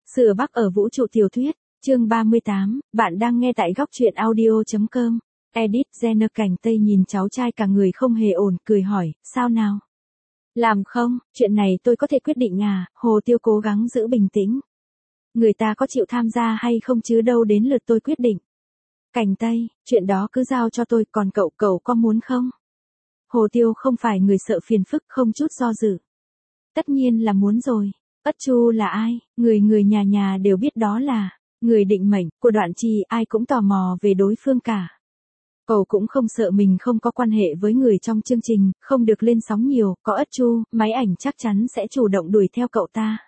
Sửa Bắc ở vũ trụ tiểu thuyết, chương 38, bạn đang nghe tại góc truyện audio.com. Edit Jenner Cảnh Tây nhìn cháu trai cả người không hề ổn, cười hỏi, sao nào? Làm không, chuyện này tôi có thể quyết định à, Hồ Tiêu cố gắng giữ bình tĩnh. Người ta có chịu tham gia hay không chứ đâu đến lượt tôi quyết định. Cảnh Tây, chuyện đó cứ giao cho tôi, còn cậu có muốn không? Hồ Tiêu không phải người sợ phiền phức, không chút do dự. Tất nhiên là muốn rồi. Ất Chu là ai? Người nhà đều biết đó là người định mệnh của Đoạn Trì, ai cũng tò mò về đối phương cả. Cậu cũng không sợ mình không có quan hệ với người trong chương trình, không được lên sóng nhiều, có Ất Chu, máy ảnh chắc chắn sẽ chủ động đuổi theo cậu ta.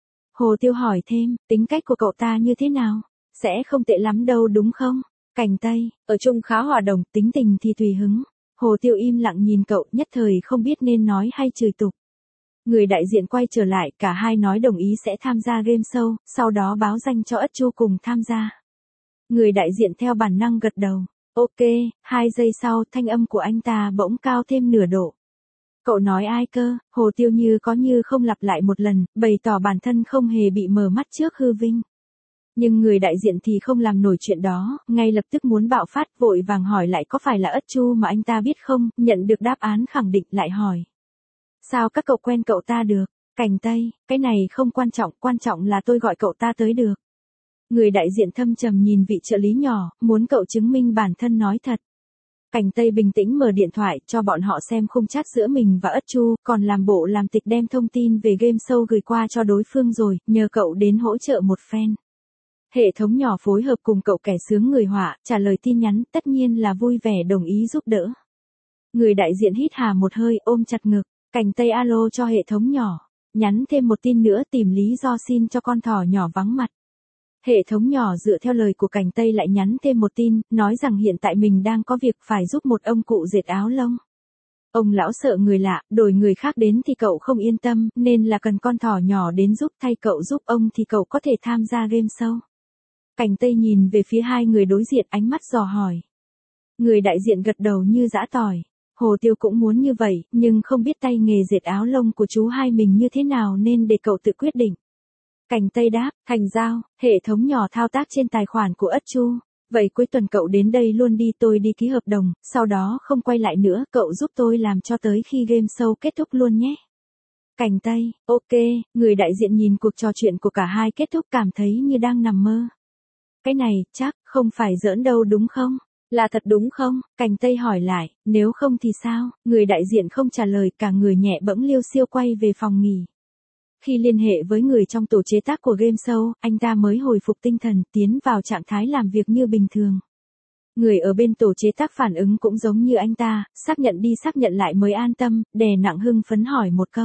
Hồ Tiêu hỏi thêm, tính cách của cậu ta như thế nào? Sẽ không tệ lắm đâu đúng không? Cảnh Tây, ở chung khá hòa đồng, tính tình thì tùy hứng. Hồ Tiêu im lặng nhìn cậu, nhất thời không biết nên nói hay chửi tục. Người đại diện quay trở lại, cả hai nói đồng ý sẽ tham gia game show, sau đó báo danh cho Ất Chu cùng tham gia. Người đại diện theo bản năng gật đầu. Ok, 2 giây sau, thanh âm của anh ta bỗng cao thêm nửa độ. Cậu nói ai cơ? Hồ Tiêu như có như không lặp lại một lần, bày tỏ bản thân không hề bị mờ mắt trước hư vinh. Nhưng người đại diện thì không làm nổi chuyện đó, ngay lập tức muốn bạo phát, vội vàng hỏi lại có phải là Ất Chu mà anh ta biết không, nhận được đáp án khẳng định lại hỏi. Sao các cậu quen cậu ta được? Cảnh Tây, cái này không quan trọng là tôi gọi cậu ta tới được. Người đại diện thâm trầm nhìn vị trợ lý nhỏ, muốn cậu chứng minh bản thân nói thật. Cảnh Tây bình tĩnh mở điện thoại cho bọn họ xem khung chat giữa mình và Ất Chu, còn làm bộ làm tịch đem thông tin về game show gửi qua cho đối phương rồi, nhờ cậu đến hỗ trợ một phen. Hệ thống nhỏ phối hợp cùng cậu kẻ sướng người họa, trả lời tin nhắn, tất nhiên là vui vẻ đồng ý giúp đỡ. Người đại diện hít hà một hơi, ôm chặt ngực. Cảnh Tây alo cho hệ thống nhỏ, nhắn thêm một tin nữa tìm lý do xin cho con thỏ nhỏ vắng mặt. Hệ thống nhỏ dựa theo lời của Cảnh Tây lại nhắn thêm một tin, nói rằng hiện tại mình đang có việc phải giúp một ông cụ dệt áo lông. Ông lão sợ người lạ, đổi người khác đến thì cậu không yên tâm, nên là cần con thỏ nhỏ đến giúp, thay cậu giúp ông thì cậu có thể tham gia game show. Cảnh Tây nhìn về phía hai người đối diện, ánh mắt dò hỏi. Người đại diện gật đầu như giã tỏi. Hồ Tiêu cũng muốn như vậy, nhưng không biết tay nghề dệt áo lông của chú hai mình như thế nào nên để cậu tự quyết định. Cảnh Tây đáp, thành giao, hệ thống nhỏ thao tác trên tài khoản của Ất Chu. Vậy cuối tuần cậu đến đây luôn đi, tôi đi ký hợp đồng, sau đó không quay lại nữa, cậu giúp tôi làm cho tới khi game show kết thúc luôn nhé. Cảnh Tây, ok, người đại diện nhìn cuộc trò chuyện của cả hai kết thúc cảm thấy như đang nằm mơ. Cái này, chắc, không phải giỡn đâu đúng không? Là thật đúng không? Cảnh Tây hỏi lại, nếu không thì sao? Người đại diện không trả lời, cả người nhẹ bẫng liêu xiêu quay về phòng nghỉ. Khi liên hệ với người trong tổ chế tác của game show, anh ta mới hồi phục tinh thần, tiến vào trạng thái làm việc như bình thường. Người ở bên tổ chế tác phản ứng cũng giống như anh ta, xác nhận đi xác nhận lại mới an tâm, đè nặng hưng phấn hỏi một câu.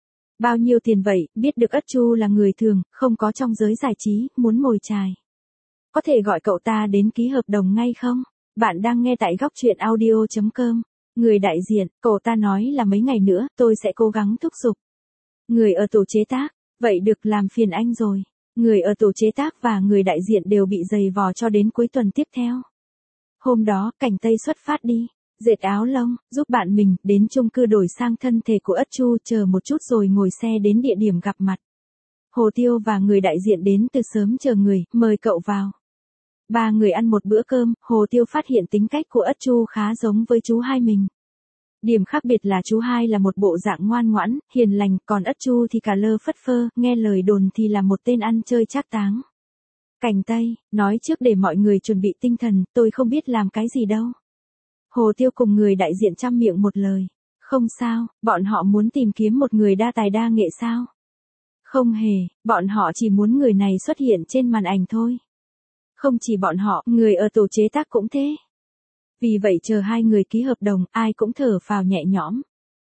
Bao nhiêu tiền vậy? Biết được Ất Chu là người thường, không có trong giới giải trí, muốn mồi chài. Có thể gọi cậu ta đến ký hợp đồng ngay không? Bạn đang nghe tại góc truyện audio.com. Người đại diện, cậu ta nói là mấy ngày nữa, tôi sẽ cố gắng thúc giục. Người ở tổ chế tác, vậy được, làm phiền anh rồi. Người ở tổ chế tác và người đại diện đều bị giày vò cho đến cuối tuần tiếp theo. Hôm đó, Cảnh Tây xuất phát đi, dệt áo lông, giúp bạn mình, đến chung cư đổi sang thân thể của Ất Chu, chờ một chút rồi ngồi xe đến địa điểm gặp mặt. Hồ Tiêu và người đại diện đến từ sớm chờ người, mời cậu vào. Ba người ăn một bữa cơm, Hồ Tiêu phát hiện tính cách của Ất Chu khá giống với chú hai mình. Điểm khác biệt là chú hai là một bộ dạng ngoan ngoãn, hiền lành, còn Ất Chu thì cả lơ phất phơ, nghe lời đồn thì là một tên ăn chơi trác táng. Cảnh Tây, nói trước để mọi người chuẩn bị tinh thần, tôi không biết làm cái gì đâu. Hồ Tiêu cùng người đại diện chăm miệng một lời. Không sao, bọn họ muốn tìm kiếm một người đa tài đa nghệ sao? Không hề, bọn họ chỉ muốn người này xuất hiện trên màn ảnh thôi. Không chỉ bọn họ, người ở tổ chế tác cũng thế. Vì vậy chờ hai người ký hợp đồng, ai cũng thở phào nhẹ nhõm.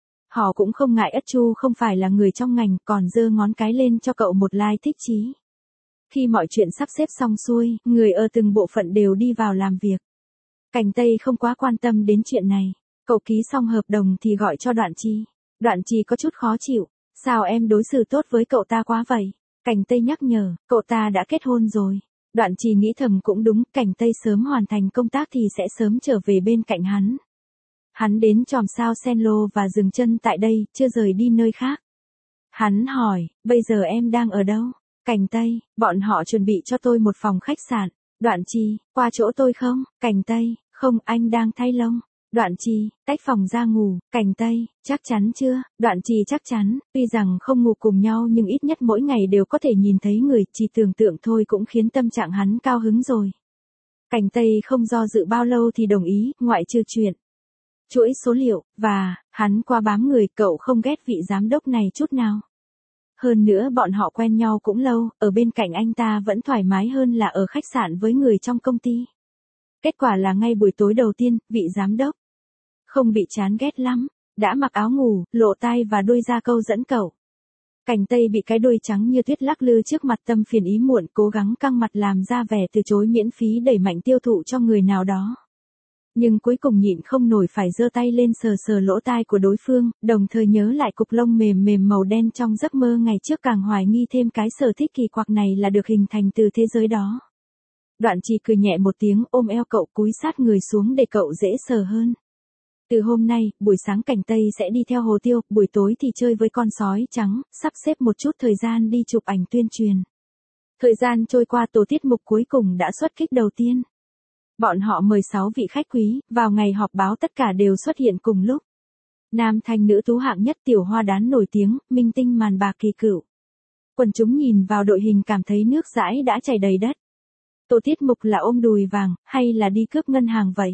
Họ cũng không ngại Ất Chu không phải là người trong ngành, còn giơ ngón cái lên cho cậu một like thích chí. Khi mọi chuyện sắp xếp xong xuôi, người ở từng bộ phận đều đi vào làm việc. Cảnh Tây không quá quan tâm đến chuyện này. Cậu ký xong hợp đồng thì gọi cho Đoạn Trì. Đoạn Trì có chút khó chịu. Sao em đối xử tốt với cậu ta quá vậy? Cảnh Tây nhắc nhở, cậu ta đã kết hôn rồi. Đoạn Trì nghĩ thầm cũng đúng, Cảnh Tây sớm hoàn thành công tác thì sẽ sớm trở về bên cạnh hắn. Hắn đến chòm sao Senlo và dừng chân tại đây, chưa rời đi nơi khác. Hắn hỏi, bây giờ em đang ở đâu? Cảnh Tây, bọn họ chuẩn bị cho tôi một phòng khách sạn. Đoạn Trì, qua chỗ tôi không? Cảnh Tây, không, anh đang thay lông. Đoạn Trì, tách phòng ra ngủ. Cảnh Tây, chắc chắn chưa? Đoạn Trì chắc chắn, tuy rằng không ngủ cùng nhau nhưng ít nhất mỗi ngày đều có thể nhìn thấy người, chỉ tưởng tượng thôi cũng khiến tâm trạng hắn cao hứng rồi. Cảnh Tây không do dự bao lâu thì đồng ý, ngoại trừ chuyện chuỗi số liệu, và hắn qua bám người, cậu không ghét vị giám đốc này chút nào. Hơn nữa bọn họ quen nhau cũng lâu, ở bên cạnh anh ta vẫn thoải mái hơn là ở khách sạn với người trong công ty. Kết quả là ngay buổi tối đầu tiên, vị giám đốc không bị chán ghét lắm, đã mặc áo ngủ, lộ tai và đuôi da câu dẫn cậu. Cảnh Tây bị cái đuôi trắng như tuyết lắc lư trước mặt tâm phiền ý muộn, cố gắng căng mặt làm ra vẻ từ chối miễn phí đẩy mạnh tiêu thụ cho người nào đó. Nhưng cuối cùng nhịn không nổi phải giơ tay lên sờ sờ lỗ tai của đối phương, đồng thời nhớ lại cục lông mềm mềm màu đen trong giấc mơ ngày trước, càng hoài nghi thêm cái sở thích kỳ quặc này là được hình thành từ thế giới đó. Đoạn Trì cười nhẹ một tiếng, ôm eo cậu cúi sát người xuống để cậu dễ sờ hơn. Từ hôm nay, buổi sáng Cảnh Tây sẽ đi theo Hồ Tiêu, buổi tối thì chơi với con sói trắng, sắp xếp một chút thời gian đi chụp ảnh tuyên truyền. Thời gian trôi qua, tổ tiết mục cuối cùng đã xuất kích đầu tiên. Bọn họ mời 6 vị khách quý, vào ngày họp báo tất cả đều xuất hiện cùng lúc. Nam thanh nữ tú hạng nhất, tiểu hoa đán nổi tiếng, minh tinh màn bạc kỳ cựu. Quần chúng nhìn vào đội hình cảm thấy nước dãi đã chảy đầy đất. Tổ tiết mục là ôm đùi vàng, hay là đi cướp ngân hàng vậy?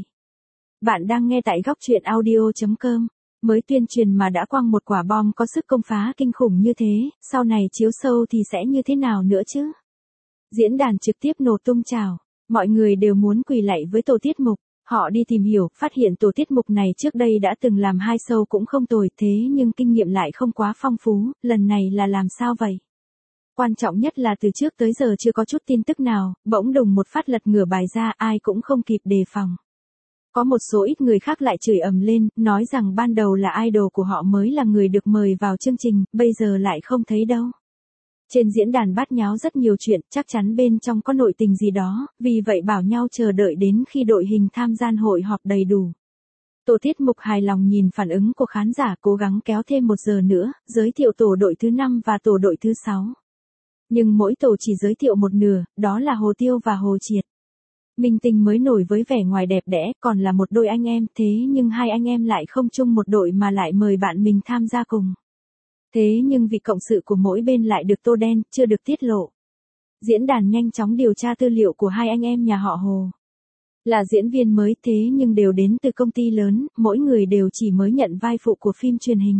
Bạn đang nghe tại góc truyện audio.com. Mới tuyên truyền mà đã quăng một quả bom có sức công phá kinh khủng như thế, sau này chiếu sâu thì sẽ như thế nào nữa chứ? Diễn đàn trực tiếp nổ tung trào. Mọi người đều muốn quỳ lạy với tổ tiết mục. Họ đi tìm hiểu, phát hiện tổ tiết mục này trước đây đã từng làm 2 show cũng không tồi, thế nhưng kinh nghiệm lại không quá phong phú, lần này là làm sao vậy? Quan trọng nhất là từ trước tới giờ chưa có chút tin tức nào, bỗng đùng một phát lật ngửa bài ra, ai cũng không kịp đề phòng. Có một số ít người khác lại chửi ầm lên, nói rằng ban đầu là idol của họ mới là người được mời vào chương trình, bây giờ lại không thấy đâu. Trên diễn đàn bát nháo rất nhiều chuyện, chắc chắn bên trong có nội tình gì đó, vì vậy bảo nhau chờ đợi đến khi đội hình tham gia hội họp đầy đủ. Tổ tiết mục hài lòng nhìn phản ứng của khán giả, cố gắng kéo thêm 1 giờ nữa, giới thiệu tổ đội thứ 5 và tổ đội thứ 6. Nhưng mỗi tổ chỉ giới thiệu một nửa, đó là Hồ Tiêu và Hồ Triệt. Minh tinh mới nổi với vẻ ngoài đẹp đẽ, còn là một đôi anh em, thế nhưng hai anh em lại không chung một đội mà lại mời bạn mình tham gia cùng. Thế nhưng vì cộng sự của mỗi bên lại được tô đen, chưa được tiết lộ. Diễn đàn nhanh chóng điều tra tư liệu của hai anh em nhà họ Hồ. Là diễn viên mới, thế nhưng đều đến từ công ty lớn, mỗi người đều chỉ mới nhận vai phụ của phim truyền hình.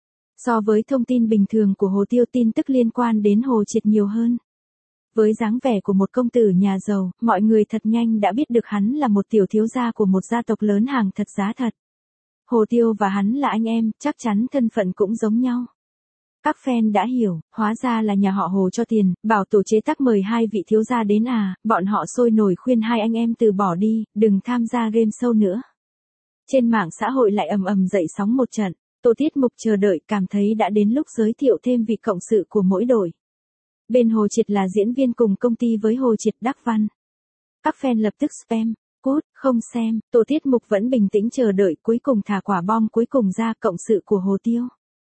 So với thông tin bình thường của Hồ Tiêu, tin tức liên quan đến Hồ Triệt nhiều hơn. Với dáng vẻ của một công tử nhà giàu, mọi người thật nhanh đã biết được hắn là một tiểu thiếu gia của một gia tộc lớn hàng thật giá thật. Hồ Tiêu và hắn là anh em, chắc chắn thân phận cũng giống nhau. Các fan đã hiểu, hóa ra là nhà họ Hồ cho tiền, bảo tổ chế tác mời 2 vị thiếu gia đến à, bọn họ sôi nổi khuyên hai anh em từ bỏ đi, đừng tham gia game show nữa. Trên mạng xã hội lại ầm ầm dậy sóng một trận, tổ tiết mục chờ đợi cảm thấy đã đến lúc giới thiệu thêm vị cộng sự của mỗi đội. Bên Hồ Triệt là diễn viên cùng công ty với Hồ Triệt Đắc Văn. Các fan lập tức spam, cút, không xem, tổ tiết mục vẫn bình tĩnh chờ đợi, cuối cùng thả quả bom cuối cùng ra, cộng sự của Hồ Tiêu.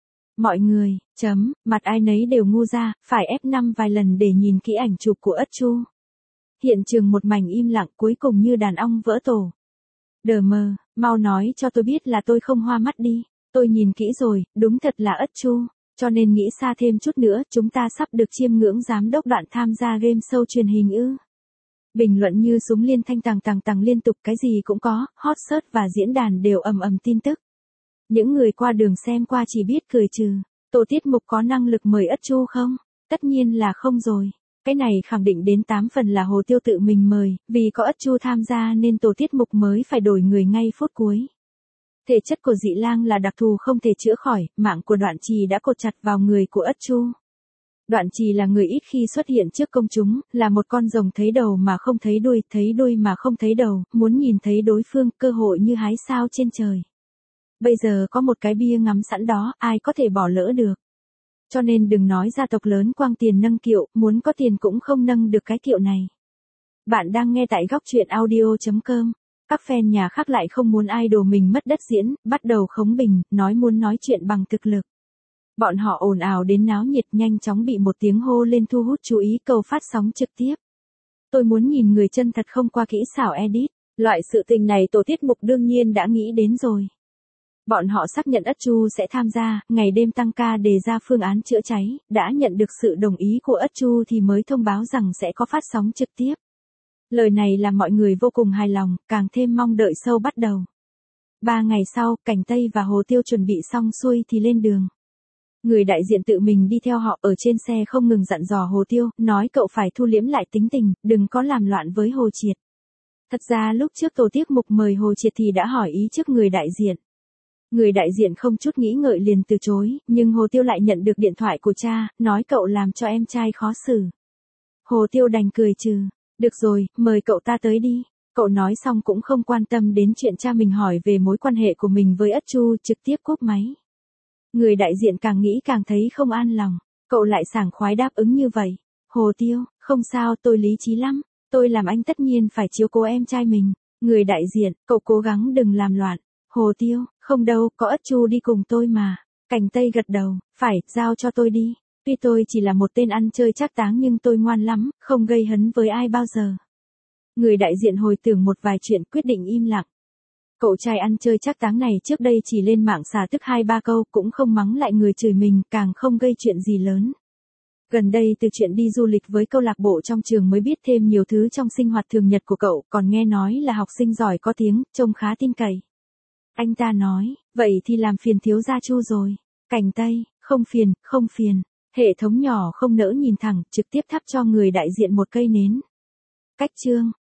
Mọi người, mặt ai nấy đều ngu ra, phải F5 vài lần để nhìn kỹ ảnh chụp của Ất Chu. Hiện trường một mảnh im lặng, cuối cùng như đàn ong vỡ tổ. Đờ mờ, mau nói cho tôi biết là tôi không hoa mắt đi, tôi nhìn kỹ rồi, đúng thật là Ất Chu. Cho nên nghĩ xa thêm chút nữa, chúng ta sắp được chiêm ngưỡng giám đốc Đoạn tham gia game show truyền hình ư. Bình luận như súng liên thanh tằng liên tục, cái gì cũng có, hot search và diễn đàn đều ầm ầm tin tức. Những người qua đường xem qua chỉ biết cười trừ. Tổ tiết mục có năng lực mời Ất Chu không? Tất nhiên là không rồi. Cái này khẳng định đến 8 phần là Hồ Tiêu tự mình mời, vì có Ất Chu tham gia nên tổ tiết mục mới phải đổi người ngay phút cuối. Thể chất của Dị Lang là đặc thù không thể chữa khỏi, mạng của Đoạn Trì đã cột chặt vào người của Ất Chu. Đoạn Trì là người ít khi xuất hiện trước công chúng, là một con rồng thấy đầu mà không thấy đuôi mà không thấy đầu, muốn nhìn thấy đối phương, cơ hội như hái sao trên trời. Bây giờ có một cái bia ngắm sẵn đó, ai có thể bỏ lỡ được. Cho nên đừng nói gia tộc lớn quăng tiền nâng kiệu, muốn có tiền cũng không nâng được cái kiệu này. Bạn đang nghe tại góc truyện audio.com. Các fan nhà khác lại không muốn idol mình mất đất diễn, bắt đầu khống bình, nói muốn nói chuyện bằng thực lực. Bọn họ ồn ào đến náo nhiệt nhanh chóng bị một tiếng hô lên thu hút chú ý câu phát sóng trực tiếp. Tôi muốn nhìn người chân thật không qua kỹ xảo edit. Loại sự tình này tổ tiết mục đương nhiên đã nghĩ đến rồi. Bọn họ xác nhận Ất Chu sẽ tham gia, ngày đêm tăng ca đề ra phương án chữa cháy, đã nhận được sự đồng ý của Ất Chu thì mới thông báo rằng sẽ có phát sóng trực tiếp. Lời này làm mọi người vô cùng hài lòng, càng thêm mong đợi show bắt đầu. 3 ngày sau, Cảnh Tây và Hồ Tiêu chuẩn bị xong xuôi thì lên đường. Người đại diện tự mình đi theo họ ở trên xe không ngừng dặn dò Hồ Tiêu, nói cậu phải thu liễm lại tính tình, đừng có làm loạn với Hồ Triệt. Thật ra lúc trước tổ tiết mục mời Hồ Triệt thì đã hỏi ý trước người đại diện. Người đại diện không chút nghĩ ngợi liền từ chối, nhưng Hồ Tiêu lại nhận được điện thoại của cha, nói cậu làm cho em trai khó xử. Hồ Tiêu đành cười trừ, được rồi, mời cậu ta tới đi. Cậu nói xong cũng không quan tâm đến chuyện cha mình hỏi về mối quan hệ của mình với Ất Chu, trực tiếp cúp máy. Người đại diện càng nghĩ càng thấy không an lòng, cậu lại sảng khoái đáp ứng như vậy. Hồ Tiêu, không sao, tôi lý trí lắm, tôi làm anh tất nhiên phải chiếu cố em trai mình. Người đại diện, cậu cố gắng đừng làm loạn. Hồ Tiêu, không đâu, có Ất Chu đi cùng tôi mà. Cảnh Tây gật đầu, phải, giao cho tôi đi. Tuy tôi chỉ là một tên ăn chơi trác táng nhưng tôi ngoan lắm, không gây hấn với ai bao giờ. Người đại diện hồi tưởng một vài chuyện quyết định im lặng. Cậu trai ăn chơi trác táng này trước đây chỉ lên mạng xả tức 2-3 câu cũng không mắng lại người chửi mình, càng không gây chuyện gì lớn. Gần đây từ chuyện đi du lịch với câu lạc bộ trong trường mới biết thêm nhiều thứ trong sinh hoạt thường nhật của cậu, còn nghe nói là học sinh giỏi có tiếng, trông khá tin cậy. Anh ta nói, vậy thì làm phiền thiếu gia Chu rồi. Cảnh Tây, không phiền, không phiền. Hệ thống nhỏ không nỡ nhìn thẳng, trực tiếp thắp cho người đại diện một cây nến. Cách chương.